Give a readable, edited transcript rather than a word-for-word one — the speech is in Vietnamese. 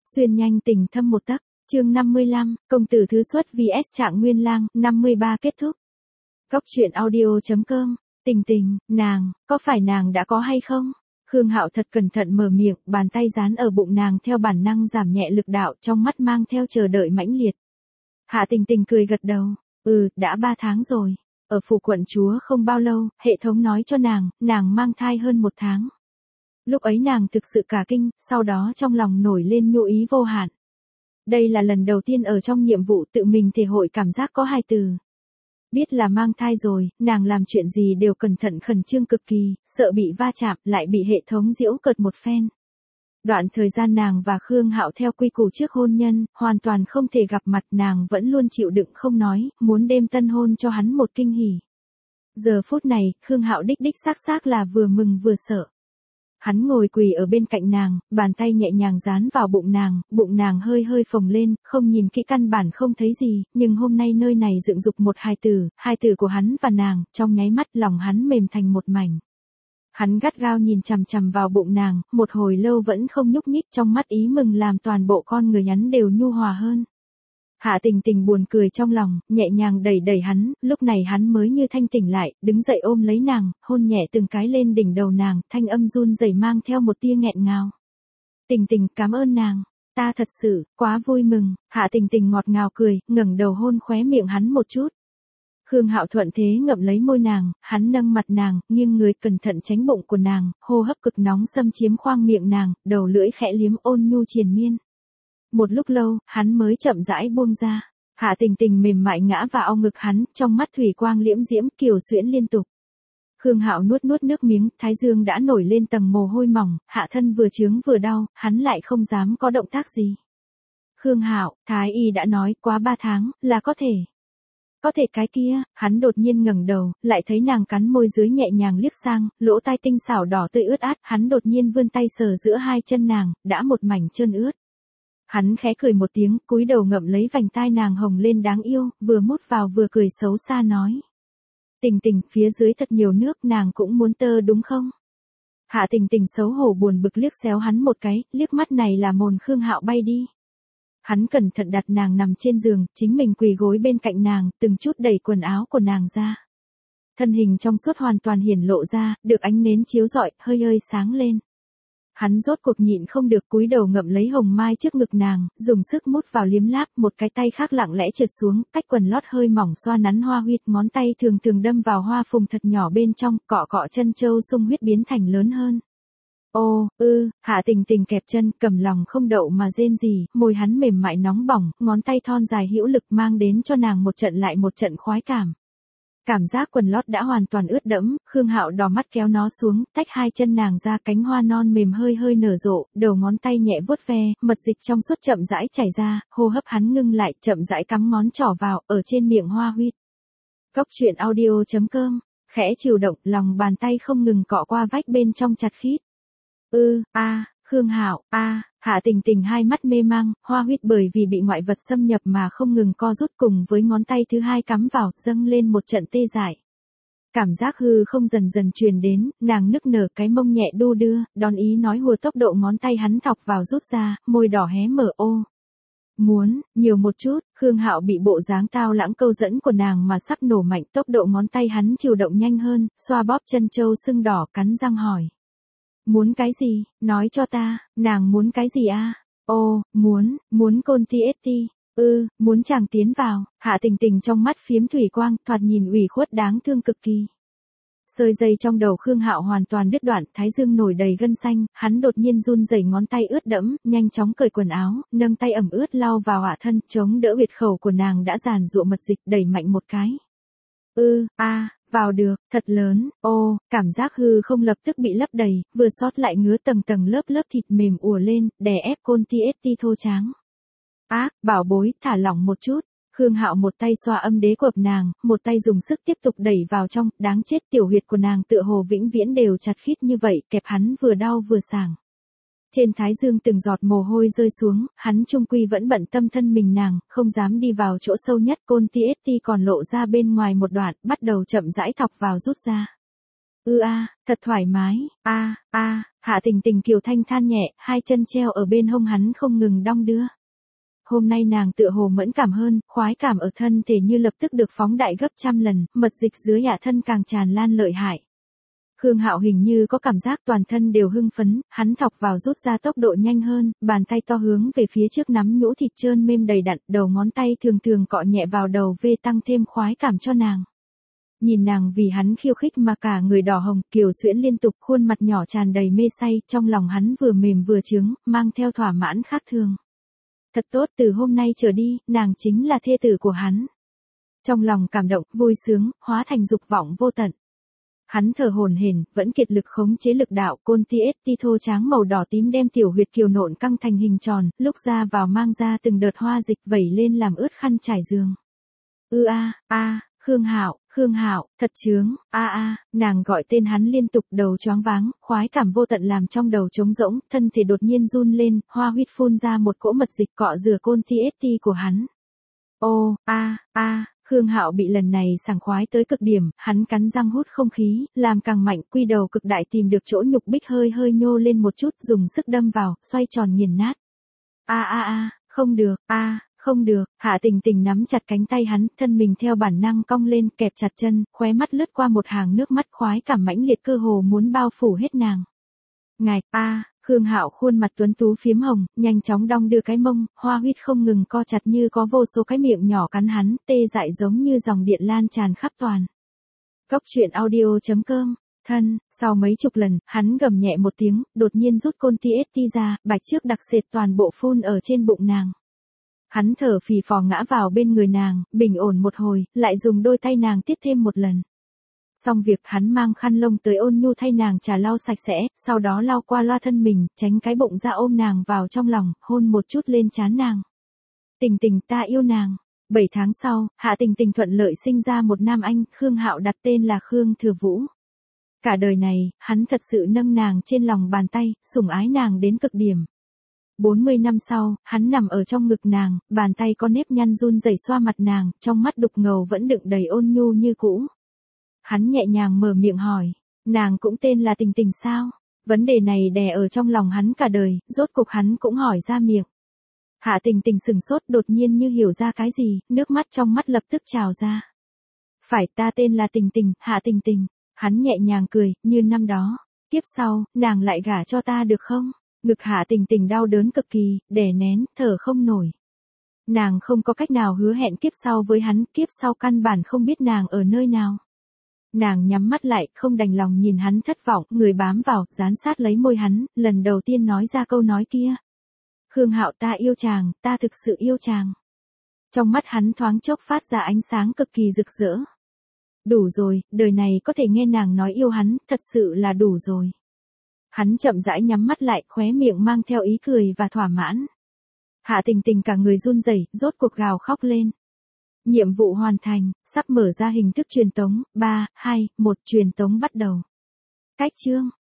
Xuyên nhanh tình thâm một tấc, chương 55, công tử thứ xuất vs Trạng Nguyên Lang, 53 kết thúc. Góc truyện audio.com, Tình, nàng, có phải nàng đã có hay không? Khương Hạo thật cẩn thận mở miệng, bàn tay dán ở bụng nàng theo bản năng giảm nhẹ lực đạo, trong mắt mang theo chờ đợi mãnh liệt. Hạ Tình cười gật đầu, đã 3 tháng rồi. Ở phủ quận chúa không bao lâu, hệ thống nói cho nàng mang thai hơn 1 tháng. Lúc ấy nàng thực sự cả kinh, sau đó trong lòng nổi lên nhu ý vô hạn. Đây là lần đầu tiên ở trong nhiệm vụ tự mình thể hội cảm giác có hài tử. Biết là mang thai rồi, nàng làm chuyện gì đều cẩn thận khẩn trương cực kỳ, sợ bị va chạm, lại bị hệ thống giễu cợt một phen. Đoạn thời gian nàng và Khương Hạo theo quy củ trước hôn nhân, hoàn toàn không thể gặp mặt, nàng vẫn luôn chịu đựng không nói, muốn đêm tân hôn cho hắn một kinh hỉ. Giờ phút này, Khương Hạo đích xác là vừa mừng vừa sợ. Hắn ngồi quỳ ở bên cạnh nàng, bàn tay nhẹ nhàng dán vào bụng nàng hơi phồng lên, không nhìn kỹ căn bản không thấy gì, nhưng hôm nay nơi này dựng dục một hài tử của hắn và nàng, trong nháy mắt lòng hắn mềm thành một mảnh. Hắn gắt gao nhìn chằm vào bụng nàng, một hồi lâu vẫn không nhúc nhích, trong mắt ý mừng làm toàn bộ con người hắn đều nhu hòa hơn. Hạ Tình buồn cười trong lòng, nhẹ nhàng đẩy hắn, lúc này hắn mới như thanh tỉnh lại, đứng dậy ôm lấy nàng, hôn nhẹ từng cái lên đỉnh đầu nàng, thanh âm run rẩy mang theo một tia nghẹn ngào. Tình, cảm ơn nàng, ta thật sự, quá vui mừng. Hạ Tình ngọt ngào cười, ngẩng đầu hôn khóe miệng hắn một chút. Khương Hạo thuận thế ngậm lấy môi nàng, hắn nâng mặt nàng, nghiêng người cẩn thận tránh bụng của nàng, hô hấp cực nóng xâm chiếm khoang miệng nàng, đầu lưỡi khẽ liếm ôn nhu triền miên. Một lúc lâu, hắn mới chậm rãi buông ra. Hạ Tình mềm mại ngã vào ngực hắn, trong mắt thủy quang liễm diễm, kiều xuyễn liên tục. Khương Hạo nuốt nước miếng, thái dương đã nổi lên tầng mồ hôi mỏng, hạ thân vừa chướng vừa đau, hắn lại không dám có động tác gì. Khương Hạo, thái y đã nói quá 3 tháng, là có thể. Có thể cái kia, hắn đột nhiên ngẩng đầu, lại thấy nàng cắn môi dưới nhẹ nhàng liếc sang, lỗ tai tinh xảo đỏ tươi ướt át, hắn đột nhiên vươn tay sờ giữa hai chân nàng, đã một mảnh trơn ướt. Hắn khẽ cười một tiếng, cúi đầu ngậm lấy vành tai nàng hồng lên đáng yêu, vừa mút vào vừa cười xấu xa nói. Tình, phía dưới thật nhiều nước, nàng cũng muốn tơ đúng không? Hạ Tình xấu hổ buồn bực liếc xéo hắn một cái, liếc mắt này là mồn Khương Hạo bay đi. Hắn cẩn thận đặt nàng nằm trên giường, chính mình quỳ gối bên cạnh nàng, từng chút đẩy quần áo của nàng ra. Thân hình trong suốt hoàn toàn hiển lộ ra, được ánh nến chiếu rọi, hơi sáng lên. Hắn rốt cuộc nhịn không được cúi đầu ngậm lấy hồng mai trước ngực nàng, dùng sức mút vào liếm láp, một cái tay khác lặng lẽ trượt xuống, cách quần lót hơi mỏng xoa nắn hoa huyệt, ngón tay thường đâm vào hoa phùng thật nhỏ bên trong, cọ chân châu sung huyết biến thành lớn hơn. Hạ Tình kẹp chân, cầm lòng không đậu mà rên rỉ, môi hắn mềm mại nóng bỏng, ngón tay thon dài hữu lực mang đến cho nàng một trận lại một trận khoái cảm. Cảm giác quần lót đã hoàn toàn ướt đẫm, Khương Hạo đỏ mắt kéo nó xuống, tách hai chân nàng ra, cánh hoa non mềm hơi nở rộ, đầu ngón tay nhẹ vuốt ve, mật dịch trong suốt chậm rãi chảy ra, hô hấp hắn ngưng lại, chậm rãi cắm ngón trỏ vào, ở trên miệng hoa huyết. Góc truyện audio.com, khẽ chịu động, lòng bàn tay không ngừng cọ qua vách bên trong chặt khít. Khương Hạo, Hạ Tình hai mắt mê mang, hoa huyết bởi vì bị ngoại vật xâm nhập mà không ngừng co rút, cùng với ngón tay thứ hai cắm vào, dâng lên một trận tê dại. Cảm giác hư không dần truyền đến, nàng nức nở, cái mông nhẹ đu đưa, đón ý nói hùa, tốc độ ngón tay hắn thọc vào rút ra, môi đỏ hé mở. Muốn, nhiều một chút. Khương Hạo bị bộ dáng tao lãng câu dẫn của nàng mà sắp nổ mạnh, tốc độ ngón tay hắn chịu động nhanh hơn, xoa bóp chân châu sưng đỏ, cắn răng hỏi. Muốn cái gì, nói cho ta, nàng muốn cái gì a? Muốn côn TST, muốn chàng tiến vào. Hạ Tình trong mắt phiếm thủy quang, thoạt nhìn ủy khuất đáng thương cực kỳ. Sợi dây trong đầu Khương Hạo hoàn toàn đứt đoạn, thái dương nổi đầy gân xanh, hắn đột nhiên run rẩy ngón tay ướt đẫm, nhanh chóng cởi quần áo, nâng tay ẩm ướt lau vào hạ thân, chống đỡ huyệt khẩu của nàng đã giàn giụa mật dịch, đẩy mạnh một cái. Vào được, thật lớn, cảm giác hư không lập tức bị lấp đầy, vừa sót lại ngứa tầng lớp thịt mềm ùa lên, đè ép côn TST thô tráng. Bảo bối, thả lỏng một chút. Khương Hạo một tay xoa âm đế của nàng, một tay dùng sức tiếp tục đẩy vào trong, đáng chết, tiểu huyệt của nàng tựa hồ vĩnh viễn đều chặt khít như vậy, kẹp hắn vừa đau vừa sảng. Trên thái dương từng giọt mồ hôi rơi xuống, hắn chung quy vẫn bận tâm thân mình nàng, không dám đi vào chỗ sâu nhất, côn TST còn lộ ra bên ngoài một đoạn, bắt đầu chậm rãi thọc vào rút ra. Thật thoải mái, Hạ Tình Tình kiều thanh than nhẹ, hai chân treo ở bên hông hắn không ngừng đong đưa. Hôm nay nàng tựa hồ mẫn cảm hơn, khoái cảm ở thân thể như lập tức được phóng đại gấp trăm lần, mật dịch dưới hạ thân càng tràn lan lợi hại. Khương Hạo hình như có cảm giác toàn thân đều hưng phấn, hắn thọc vào rút ra tốc độ nhanh hơn, bàn tay to hướng về phía trước nắm nhũ thịt trơn mềm đầy đặn, đầu ngón tay thường thường cọ nhẹ vào đầu vê tăng thêm khoái cảm cho nàng. Nhìn nàng vì hắn khiêu khích mà cả người đỏ hồng, kiều xuyễn liên tục, khuôn mặt nhỏ tràn đầy mê say, trong lòng hắn vừa mềm vừa trướng, mang theo thỏa mãn khác thường. Thật tốt, từ hôm nay trở đi, nàng chính là thê tử của hắn. Trong lòng cảm động, vui sướng, hóa thành dục vọng vô tận. Hắn thở hổn hển, vẫn kiệt lực khống chế lực đạo, côn TST thô tráng màu đỏ tím đem tiểu huyệt kiều nộn căng thành hình tròn, lúc ra vào mang ra từng đợt hoa dịch vẩy lên làm ướt khăn trải giường. Khương Hạo, thật chướng, nàng gọi tên hắn liên tục, đầu choáng váng, khoái cảm vô tận làm trong đầu trống rỗng, thân thể đột nhiên run lên, hoa huyết phun ra một cỗ mật dịch cọ rửa côn TST của hắn. Khương Hạo bị lần này sảng khoái tới cực điểm, hắn cắn răng hút không khí, làm càng mạnh, quy đầu cực đại tìm được chỗ nhục bích hơi hơi nhô lên một chút, dùng sức đâm vào, xoay tròn nghiền nát. Không được, Hạ Tình Tình nắm chặt cánh tay hắn, thân mình theo bản năng cong lên, kẹp chặt chân, khóe mắt lướt qua một hàng nước mắt khoái cảm mãnh liệt cơ hồ muốn bao phủ hết nàng. Khương Hạo khuôn mặt tuấn tú phiếm hồng, nhanh chóng đong đưa cái mông, hoa huyết không ngừng co chặt như có vô số cái miệng nhỏ cắn hắn, tê dại giống như dòng điện lan tràn khắp toàn. Cốc truyện audio.com, sau mấy chục lần, hắn gầm nhẹ một tiếng, đột nhiên rút côn TST ra, bạch trước đặc sệt toàn bộ phun ở trên bụng nàng. Hắn thở phì phò ngã vào bên người nàng, bình ổn một hồi, lại dùng đôi tay nàng tiết thêm một lần. Xong việc hắn mang khăn lông tới ôn nhu thay nàng trà lau sạch sẽ, sau đó lau qua loa thân mình, tránh cái bụng ra ôm nàng vào trong lòng, hôn một chút lên trán nàng. Tình Tình, ta yêu nàng. 7 tháng sau, Hạ Tình Tình thuận lợi sinh ra một nam anh, Khương Hạo đặt tên là Khương Thừa Vũ. Cả đời này, hắn thật sự nâng nàng trên lòng bàn tay, sủng ái nàng đến cực điểm. 40 năm sau, hắn nằm ở trong ngực nàng, bàn tay có nếp nhăn run rẩy xoa mặt nàng, trong mắt đục ngầu vẫn đựng đầy ôn nhu như cũ. Hắn nhẹ nhàng mở miệng hỏi, nàng cũng tên là Tình Tình sao? Vấn đề này đè ở trong lòng hắn cả đời, rốt cục hắn cũng hỏi ra miệng. Hạ Tình Tình sừng sốt, đột nhiên như hiểu ra cái gì, nước mắt trong mắt lập tức trào ra. Phải, ta tên là Tình Tình, Hạ Tình Tình. Hắn nhẹ nhàng cười, như năm đó. Kiếp sau, nàng lại gả cho ta được không? Ngực Hạ Tình Tình đau đớn cực kỳ, đè nén, thở không nổi. Nàng không có cách nào hứa hẹn kiếp sau với hắn, kiếp sau căn bản không biết nàng ở nơi nào. Nàng nhắm mắt lại, không đành lòng nhìn hắn thất vọng, người bám vào, dán sát lấy môi hắn, lần đầu tiên nói ra câu nói kia. Khương Hạo, ta yêu chàng, ta thực sự yêu chàng. Trong mắt hắn thoáng chốc phát ra ánh sáng cực kỳ rực rỡ. Đủ rồi, đời này có thể nghe nàng nói yêu hắn, thật sự là đủ rồi. Hắn chậm rãi nhắm mắt lại, khóe miệng mang theo ý cười và thỏa mãn. Hạ Tình Tình cả người run rẩy, rốt cuộc gào khóc lên. Nhiệm vụ hoàn thành, sắp mở ra hình thức truyền tống, 3, 2, 1 truyền tống bắt đầu. Cách chương.